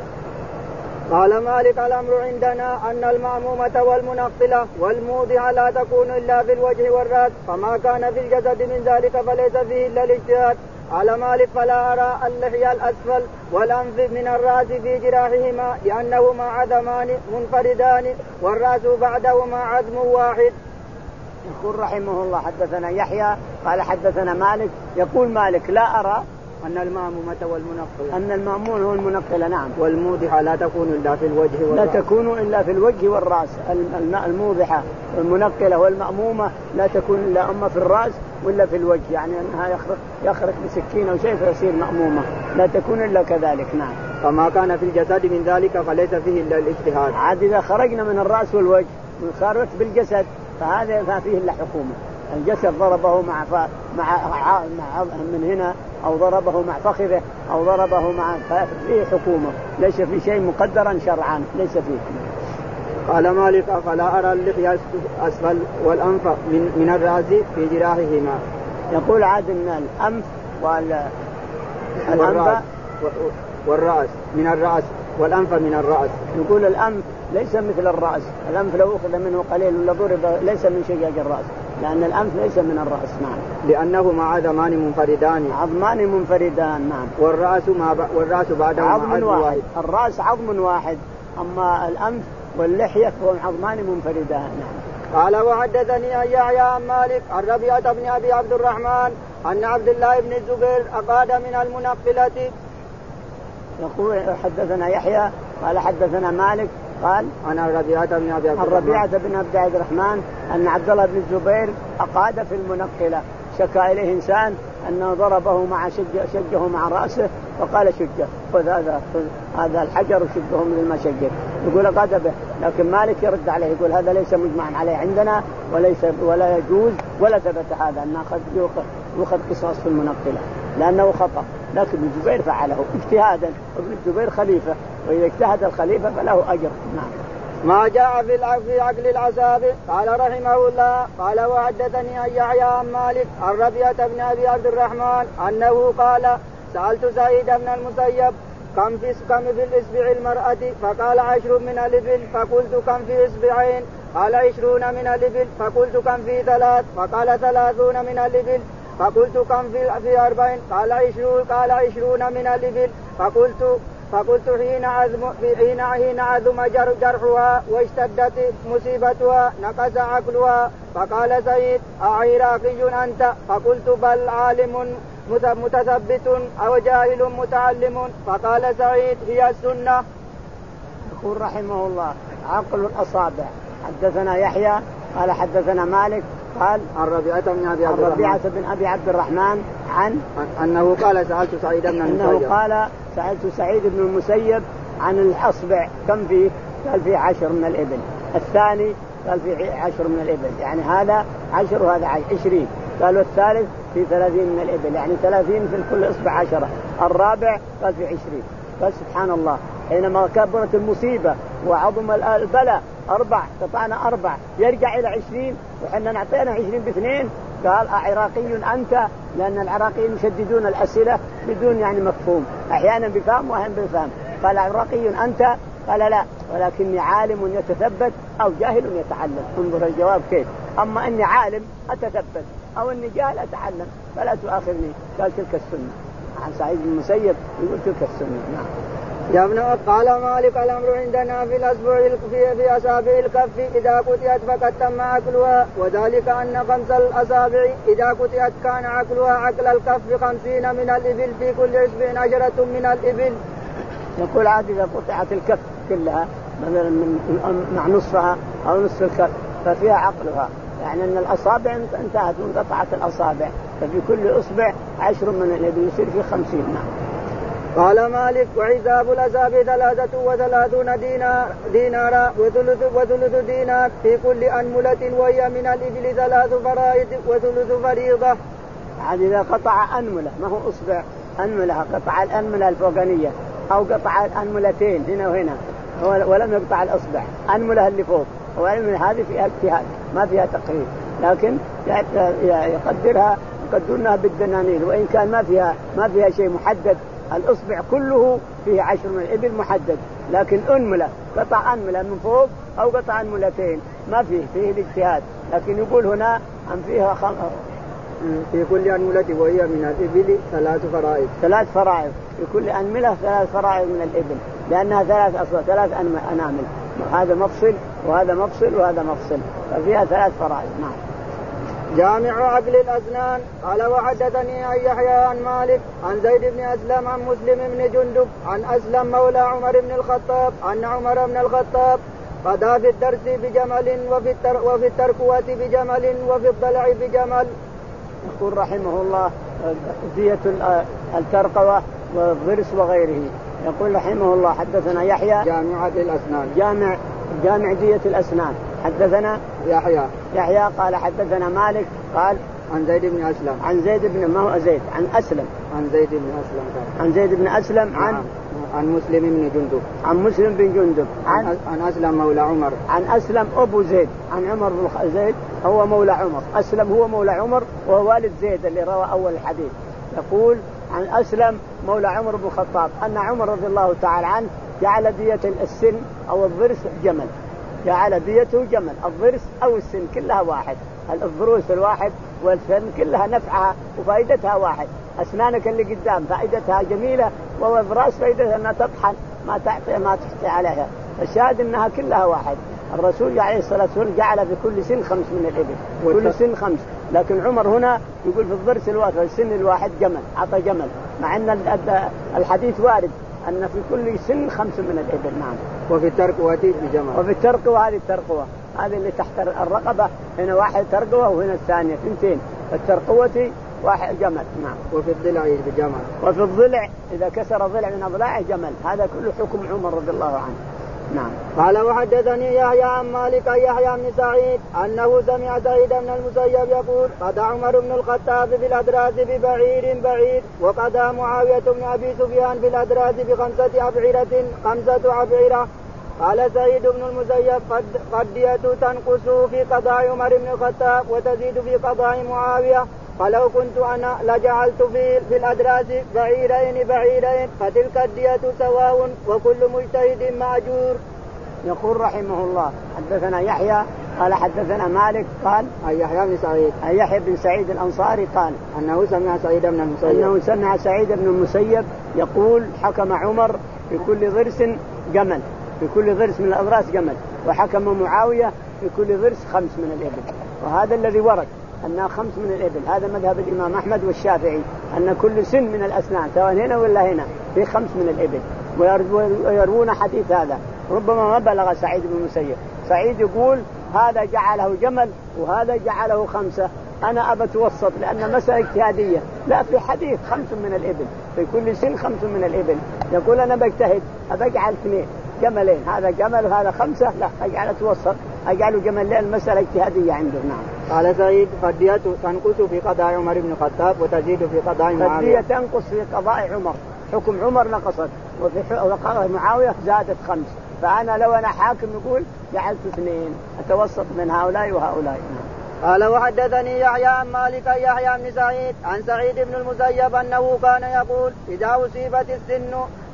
قال مالك الأمر عندنا أن المأمومة والمنقلة والموضعة لا تكون إلا في الوجه والرأس فما كان في الجسد من ذلك فليس فيه إلا الاجتهاد. قال مالك فلا أرى اللحية الأسفل والأنف من الرأس في جراحهما لأنهما عظمان منفردان والرأس بعدهما عظم واحد. يقول رحمه الله حدثنا يحيى قال حدثنا مالك. يقول مالك لا أرى أن المأمومة والمنقلة أن المأمون هو المنقلة. نعم. والموضحة لا تكون إلا في الوجه والرأس لا تكون إلا في الوجه والرأس. الموضحة والمنقلة والمأمومة لا تكون إلا أما في الرأس ولا في الوجه يعني أنها يخرق يخرق بسكين أو شيء فيصير مأمومة لا تكون إلا كذلك. نعم. فما كان في الجسد من ذلك فليس فيه إلا الاجتهاد. عاد إذا خرجنا من الرأس والوجه وصارت بالجسد فهذا ما فيه إلا حكومة. الجسد ضربه مع ف... مع مع من هنا أو ضربه مع فخذه أو ضربه مع فيه حكومة ليس في شيء مقدرا شرعا ليس فيه. قال مالك فلا أرى اللحية أسفل والأنف من من الرأس في جراحهما. يقول عاد أن الأنف وال والرأس والرأس من الرأس والأنف من الرأس. يقول الأنف ليس مثل الرأس. الأنف لو أخذ منه قليل ولا ضرب ليس من شجاج الرأس لأن الأنف ليس من الرأس. نعم. لأنهما عظمان منفردان. عظمان منفردان. نعم. والرأس ما ب... والرأس بعده عظم واحد. واحد. الرأس عظم واحد، أما الأنف واللحية فهم عظمان منفردان. نعم. قال وحدثني عن يحيى عن مالك عن ربيعة بن أبي عبد الرحمن أن عبد الله بن الزبير أقاد من المنقلة. يقول حدثنا يحيى قال حدثنا مالك قال عن ربيعة بن أبي عبد الرحمن عن ربيعة بن أبي عبد الرحمن أن عبد الله بن الزبير أقاد في المنقلة، شكى إليه إنسان أنه ضربه مع شجه, شجه مع رأسه فقال شجه خذ هذا هذا الحجر وشجه مثل ما شجه، يقول أقاد به. لكن مالك يرد عليه يقول هذا ليس مجمعا عليه عندنا وليس ولا يجوز ولا ثبت هذا أن يأخذ قصاص في المنقلة لأنه خطأ، لكن ابن الزبير فعله اجتهادا، ابن الزبير خليفة وإذا اجتهد الخليفة فله أجر. نعم. ما جاء في في عقل الأصابع. قال رحمه الله قال وحدثني عن يحيى عن مالك عن ربيعة بن أبي عبد الرحمن أنه قال سألت سعيد بن المسيب كم في كم في الإصبع المرأة فقال عشر من الإبل فقلت كم في إصبعين قال عشرون من الإبل فقلت كم في ثلاث فقال ثلاثون من الإبل فقلت كم في في أربعين قال عشرون قال عشرون من الإبل فقلت فقلت حين عظم حين حين عظم جرحها واشتدت مصيبتها نقص عقلها فقال سعيد أعراقي أنت فقلت بل عالم متثبت أو جاهل متعلم فقال سعيد هي السنة. يقول رحمه الله عقل الأصابع. حدثنا يحيى قال حدثنا مالك قال عن ربيعة بن أبي عبد الرحمن ربيعة بن أبي عبد الرحمن عن أنه قال سألت سعيد بن المسيب أنه قال سألت سعيد بن المسيب عن الأصبع كم فيه؟ قال فيه عشر من الإبل. الثاني قال فيه عشر من الإبل، يعني هذا عشر وهذا عشرين. قالوا الثالث في ثلاثين من الإبل، يعني ثلاثين في كل إصبع عشرة. الرابع قال في عشرين. قال سبحان الله حينما كبرت المصيبة وعظم البلاء أربع قطعنا أربع يرجع إلى عشرين وحنا نعطينا عشرين باثنين. قال أعراقي أنت، لأن العراقيين يشددون الأسئلة بدون يعني مفهوم، أحيانا بفهم وأحيانا بفهم. قال أعراقي أنت؟ قال لا ولكني عالم يتثبت أو جاهل يتعلم. انظر الجواب كيف، أما أني عالم أتثبت أو أني جاهل أتعلم فلا تؤاخذني. قال تلك السنة. عن سعيد بن المسيب يقول تلك السنة. نعم. يا ابن قال مالك الأمر عندنا في الأسبوع في, في أصابع الكف إذا قطعت فقد تم عقلها، وذلك أن خمس الأصابع إذا قطعت كان عقلها عقل الكف خمسين من الإبل في كل إصبع عشرة من الإبل. يقول عاد إذا قطعت الكف كلها مثلا من مع نصفها أو نصف الكف ففيها عقلها، يعني أن الأصابع انتهت وانقطعت الأصابع ففي كل إصبع عشر من الإبل يصير في خمسين. نعم. قال مالك وحساب الأصابع ثلاثة وثلاثون دينار دينارا وثلث وثلث دينار في كل أنملة وهي من الإبل ثلاث فرائض وثلث فريضة. عاد إذا قطع أنملة ما هو أصبع أنملة، قطع الأنملة الفوقانية أو قطع الأنملتين هنا وهنا ولم يقطع الأصبع، أنملة اللي فوق والأنملة هذه فيها اجتهاد ما فيها تقرير، لكن يقدرها يقدرونها بالدنانير وإن كان ما فيها ما فيها شيء محدد. الأصبع كله فيه عشر من الإبل محدد، لكن أنملة قطع أنملة من فوق أو قطع أنملتين ما فيه فيه الاجتهاد. لكن يقول هنا أن فيها خم... في كل أنملة وهي من الإبل ثلاث فرائض ثلاث فرائض في كل أنملة ثلاث فرائض من الإبل لأنها ثلاث أصوات ثلاث أنامل، هذا مفصل وهذا مفصل وهذا مفصل ففيها ثلاث فرائض. نعم. جامع عقل الأسنان. قال وحدثني عن يحيى عن مالك عن زيد بن أسلم عن مسلم بن جندب عن أسلم مولى عمر بن الخطاب أن عمر بن الخطاب قضى في الدرس بجمل وفي, التر وفي التركوة بجمل وفي الضلع بجمل. يقول رحمه الله دية الترقوة والضرس وغيره. يقول رحمه الله حدثنا يحيى جامع عقل الأسنان جامع جامع دية الأسنان. حدثنا يحيى يحيى قال حدثنا مالك قال عن زيد بن أسلم عن زيد بن ما هو زيد عن أسلم عن زيد بن أسلم عن زيد بن أسلم عن عن مسلم بن جندب عن مسلم بن جندب عن عن أسلم مولى عمر عن أسلم أبو زيد عن عمر بن زيد هو مولى عمر. أسلم هو مولى عمر وهو والد زيد اللي روى أول الحديث. يقول عن أسلم مولى عمر بن الخطاب أن عمر رضي الله تعالى عنه جعل دية السن أو الضرس جمل، جعل ديته جمل، الضرس أو السن كلها واحد الضروس الواحد والسن كلها نفعها وفائدتها واحد. أسنانك اللي قدام فائدتها جميلة، والضراس فائدتها أنها تطحن ما تعطي ما تحتي عليها. الشاهد أنها كلها واحد. الرسول عليه الصلاة والسلام جعل في كل سن خمس من الإبل، كل سن خمس، لكن عمر هنا يقول في الضرس الواحد السن الواحد جمل، عطى جمل، مع أن الحديث وارد أن في كل سن خمس من الإبل. نعم. وفي الترقوة بجمل. وفي الترقوة، هذه الترقوة هذه اللي تحت الرقبة، هنا واحد ترقوة وهنا الثانية ثنتين. الترقوة واحد جمل. نعم. وفي الضلع بجمل. وفي الضلع إذا كسر ضلع من أضلاعه جمل. هذا كله حكم عمر رضي الله عنه. نعم. قال وحدثني يحيى عن مالك يحيى بن سعيد أنه سمع سعيد بن المسيب يقول قضى عمر بن الخطاب بالأدراس ببعير بعير، وقضى معاوية بن أبي سفيان بالأدراس بخمسة أبعرة خمسة أبعرة. قال سعيد بن المسيب قد قدية تنقص في قضاء عمر بن الخطاب وتزيد في قضاء معاوية، فلو كنت أنا لجعلت في, في الأدراس بعيرين بعيرين فتلك الدية سواء وكل مجتهد مأجور. يقول رحمه الله حدثنا يحيى قال حدثنا مالك قال أي يحيى بن سعيد أي يحيى بن سعيد الأنصاري قال أنه سمع سعيد بن المسيب أنه سمع سعيد بن المسيب يقول حكم عمر في كل ضرس جمل، في كل ضرس من الأضراس جمل، وحكم معاوية في كل ضرس خمس من الإبل. وهذا الذي ورد أنها خمس من الإبل، هذا مذهب الإمام أحمد والشافعي، أن كل سن من الأسنان سواء هنا ولا هنا في خمس من الإبل. ويروون حديث هذا ربما ما بلغ سعيد بن المسيب. سعيد يقول هذا جعله جمل وهذا جعله خمسة، أنا أبى توسط لأن مسألة اجتهادية. لا، في حديث خمس من الإبل في كل سن خمس من الإبل. يقول أنا بجتهد أبجعل اثنين جملين، هذا جمل وهذا خمسة، لا أجعل توسط أجعله جمل لأن المسألة اجتهادية عنده. نعم. قال سعيد قضية تنقص في قضاء عمر بن الخطاب وتزيد في قضاء معاوية. قضية تنقص في قضاء عمر، حكم عمر نقصت، وفي قضاء معاوية زادت خمس. فأنا لو أنا حاكم يقول جعلت اثنين أتوسط من هؤلاء وهؤلاء. قال وحدثني يحيى عن مالك يحيى بن سعيد عن سعيد بن المسيب أنه كان يقول إذا أصيبت السن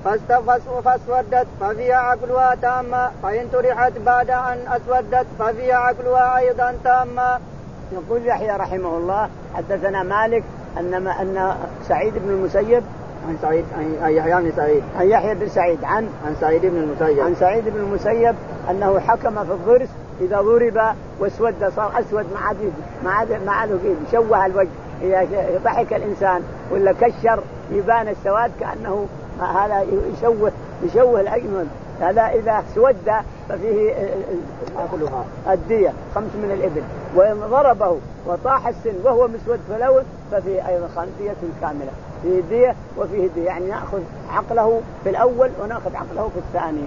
فاسودت ففيها عقلها تاما، فإن طرحت بعد أن أسودت ففيها عقلها أيضا تاما. يقول يحيى رحمه الله حدثنا مالك أن أن سعيد بن المسيب عن سعيد عن يحيى بن سعيد عن يحيى بن سعيد عن عن سعيد بن المسيب عن سعيد بن المسيب أنه حكم في الضرس إذا ضرب واسود صار أسود مع عديد مع مع الوجه، شوه الوجه، إذا ضحك الإنسان ولا كشر يبان السواد كأنه هذا يشوه يشوه الأجمل. هذا إذا سود ففيه الدية خمس من الإبل، وإن ضربه وطاح السن وهو مسود فلون ففيه أيضا خمسية كاملة، فيه دية وفيه دية، يعني نأخذ عقله في الأول ونأخذ عقله في الثاني.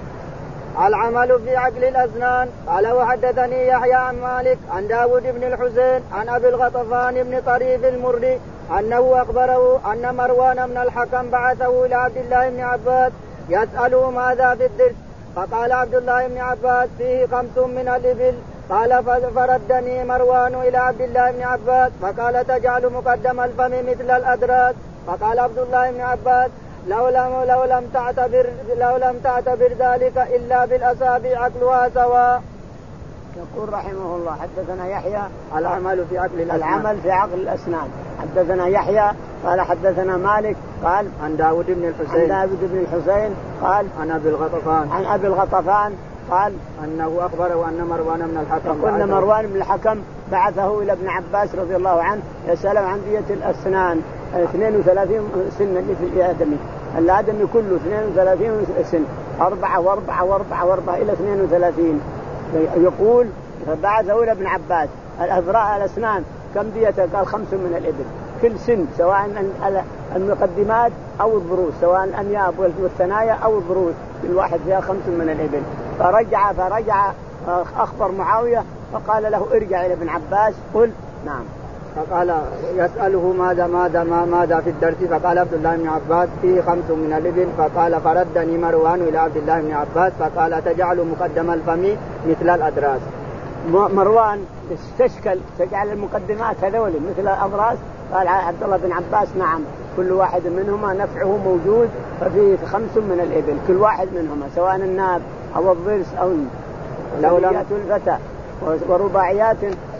العمل في عقل الأسنان. قال وحدثني يحيى عن مالك عن داود بن الحسين عن أبي الغطفان بن طريف المري أنه أخبره أن مروان بن الحكم بعثه إلى عبد الله بن عباس يسأله ماذا في الضرس، فقال عبد الله بن عباس فيه خمس من الإبل. قال فردني مروان إلى عبد الله بن عباس فقال تجعل مقدم الفم مثل الأدراس. فقال عبد الله بن عباس لو لم لو لم تعتبر لو لم تعتبر ذلك إلا بالأصابع عقلها سواء. يقول رحمه الله حدثنا يحيى العمل في عقل الأسنان العمل في عقل الأسنان. حدثنا يحيى قال حدثنا مالك قال عن داود بن الحسين عن داود بن الحسين قال عن أبي الغطفان عن أبي الغطفان قال أنه أخبره أن مروان بن الحكم قلنا مروان بن الحكم بعثه إلى ابن عباس رضي الله عنه يسأله عن دية الأسنان اثنين وثلاثين سنة اللي في الآدمي، الآدمي كله اثنين وثلاثين سن، أربعة وأربعة وأربعة وأربعة إلى اثنين وثلاثين. يقول فبعثه إلى ابن عباس الأذراع الأسنان كم ديته؟ قال خمس من الإبل كل سن، سواء المقدمات أو الضروس، سواء الأنياب والثنايا أو الضروس، كل واحد فيها خمس من الإبل. فرجع فرجع أخبر معاوية فقال له ارجع إلى ابن عباس قل نعم. فقال يسأله ماذا ماذا ما ماذا في الدرس، فقال عبد الله بن عباس فيه خمس من الإبل. فقال فردني مروان إلى عبد الله بن عباس فقال تجعل مقدم الفم مثل الأدراس. مروان استشكل تجعل المقدمات هذول مثل الأضراس، قال عبد الله بن عباس نعم كل واحد منهما نفعه موجود، ففيه خمس من الإبل كل واحد منهما سواء الناب أو الضرس أو لوليات الفتى ورباعيات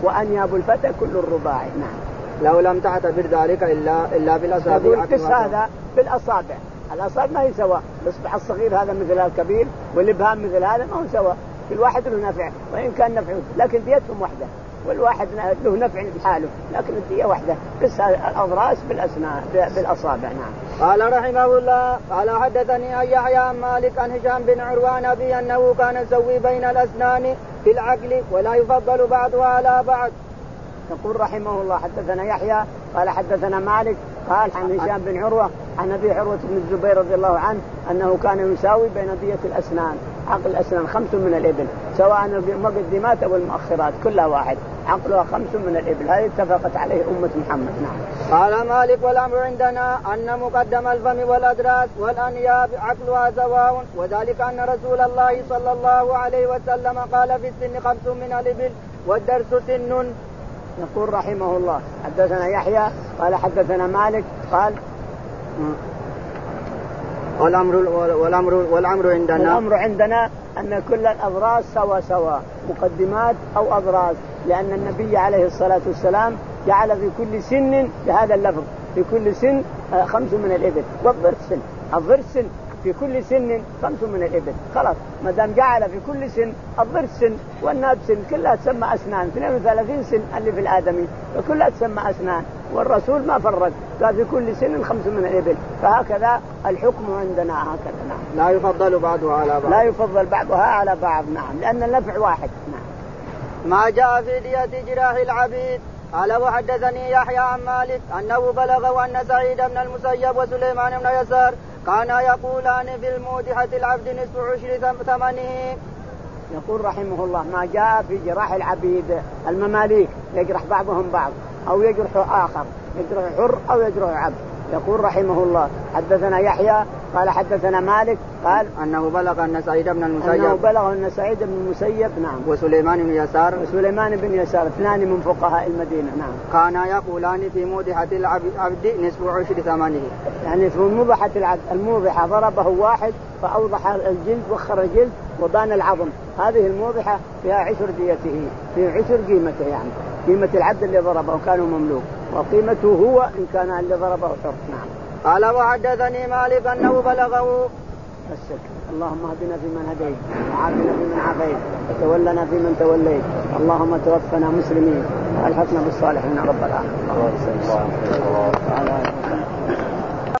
وأنياب الفتى كل الرباعي. نعم. لو لم تعتبر ذلك إلا إلا بالأصابع. قس هذا بالأصابع، الأصابع ما هي سواء، الإصبع الصغير هذا مثل الكبير والإبهام مثل هذا ما هو سواء، كل واحد له نفع وإن كان نفعه لكن ديتهم واحدة، والواحد له نفع بحاله لكن الدية واحدة. قس الأضراس بالأسنان بالأصابع. نعم. قال رحمه الله قال حدثني أن يحيى عن مالك عن هشام بن عروان أبي أنه كان يسوي بين الأسنان في العقل ولا يفضل بعضها على بعض. يقول رحمه الله حدثنا يحيى قال حدثنا مالك قال عن هشام بن عروة عن أبي عروة بن الزبير رضي الله عنه أنه كان يساوي بين دية الأسنان. عقل الأسنان خمس من الإبل سواء المقدمات أو المؤخرات كلها واحد، عقلها خمس من الإبل، هذه اتفقت عليه أمة محمد. نعم. قال مالك والأمر عندنا أن مقدم الفم والأدراس والأنياب عقلها سواء، وذلك أن رسول الله صلى الله عليه وسلم قال في السن خمس من الإبل والدرس سن. يقول رحمه الله حدثنا يحيى قال حدثنا مالك قال والأمر والأمر والأمر عندنا والأمر عندنا أن كل الأضراس سوا سوا مقدمات أو أضراس، لأن النبي عليه الصلاة والسلام جعل في كل سن بهذا اللفظ في كل سن خمس من الإبل والضرس سن، الضرس سن في كل سن خمس من الإبل، خلاص ما دام جعل في كل سن الضرس سن والناب سن كلها تسمى أسنان، اثنين وثلاثين سن اللي في الآدمي وكلها تسمى أسنان، والرسول ما فرق قال في كل سن خمس من الإبل، فهكذا الحكم عندنا هكذا. نعم. لا يفضل بعضها على بعض. لا يفضل بعضها على بعض. نعم. لأن النفع واحد. نعم. ما جاء في دية جراح العبيد. قال وحدثني يحيى عن مالك أنه بلغ أن سعيد بن المسيب وسليمان بن يسار كانا يقولان في المودحة العبد نصف عشر ثمنه. يقول رحمه الله ما جاء في جراح العبيد، المماليك يجرح بعضهم بعض أو يجرح آخر، يجرح حر أو يجرح عبد. يقول رحمه الله حدثنا يحيى قال حدثنا مالك قال أنه بلغ أن سعيد بن المسيب أنه بلغ أن سعيد بن المسيب نعم وسليمان بن يسار وسليمان بن يسار اثنان من فقهاء المدينة. نعم. كانا يقولان في موضحة العبد نصف عشر ثمنه، يعني في موضحة العبد الموضحة ضربه واحد فأوضح الجلد وخر الجلد وبان العظم، هذه الموضحة فيها عشر ديته، في عشر قيمته، يعني قيمة العبد اللي ضربه كانوا مملوك وقيمته هو إن كان اللي ضربه حر. نعم. قال وحدثني مالك أنه بلغه السك. اللهم اهدنا فيمن هديت وعافنا فيمن عافيت وتولنا فيمن توليت، اللهم توفنا مسلمين والحقنا بالصالحين رب العالمين.